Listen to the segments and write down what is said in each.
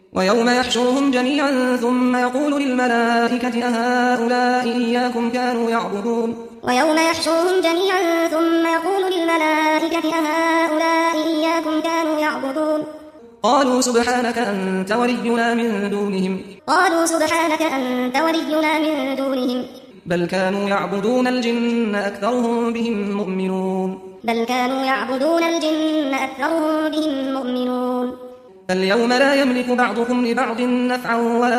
ويوم يحشرهم جميعا ثم يقول للملائكة أهؤلاء إياكم كانوا يعبدون ويوم يحشرهم جميعا ثم يقول للملائكة أهؤلاء إياكم كانوا يعبدون قالوا سبحانك أنت ولينا من دونهم بل كانوا يعبدون الجن أكثرهم بهم مؤمنون فاليوم لا يملك بعضكم لبعض نفعا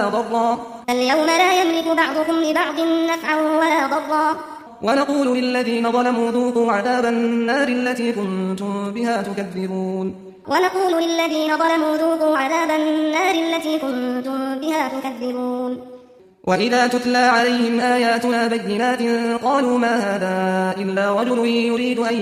ولا ضرا ونقول للذين ظلموا ذوقوا عذاب النار التي كنتم بها تكذبون وإذا تتلى عليهم آياتنا بينات قالوا ما هذا إلا رجل يريد أن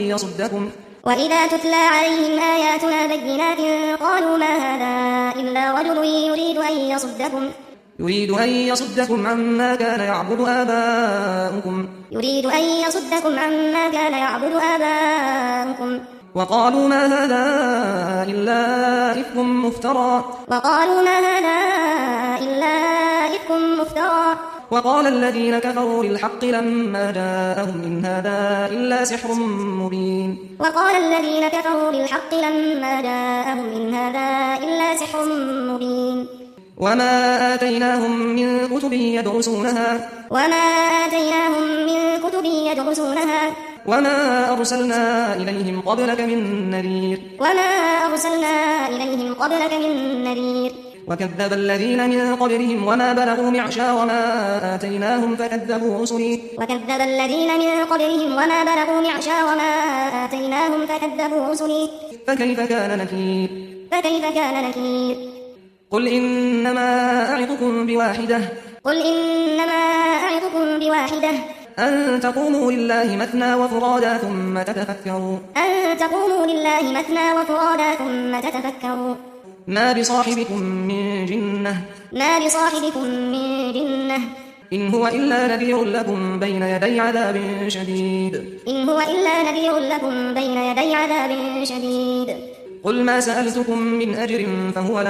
يصدكم عما كان يعبد آباؤكم وقالوا ما هذا إلا إفك مفترى وقال الذين كفروا للحق لما جاءهم إن هذا إلا سحر مبين وما آتيناهم من كتب يدرسونها وما أرسلنا إليهم قبلك من نذير وكذب الذين من قبلهم وما بلغوا معشار ما آتيناهم فكذبوا رسلي فكيف كان نكير قل إنما أعظكم بواحدة أن تقوموا لله مثنى وفرادا ثم تتفكروا ما بصاحبكم من جنة إن هو إلا نذير لكم بين يدي عذاب شديد قل ما سألتكم من أجر فهو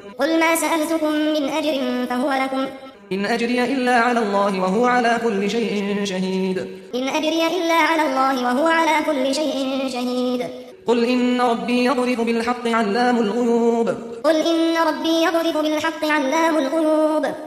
لكم إن أجري إلا على الله وهو على كل شيء شهيد قل إن ربي يضرب بالحق علام الغيوب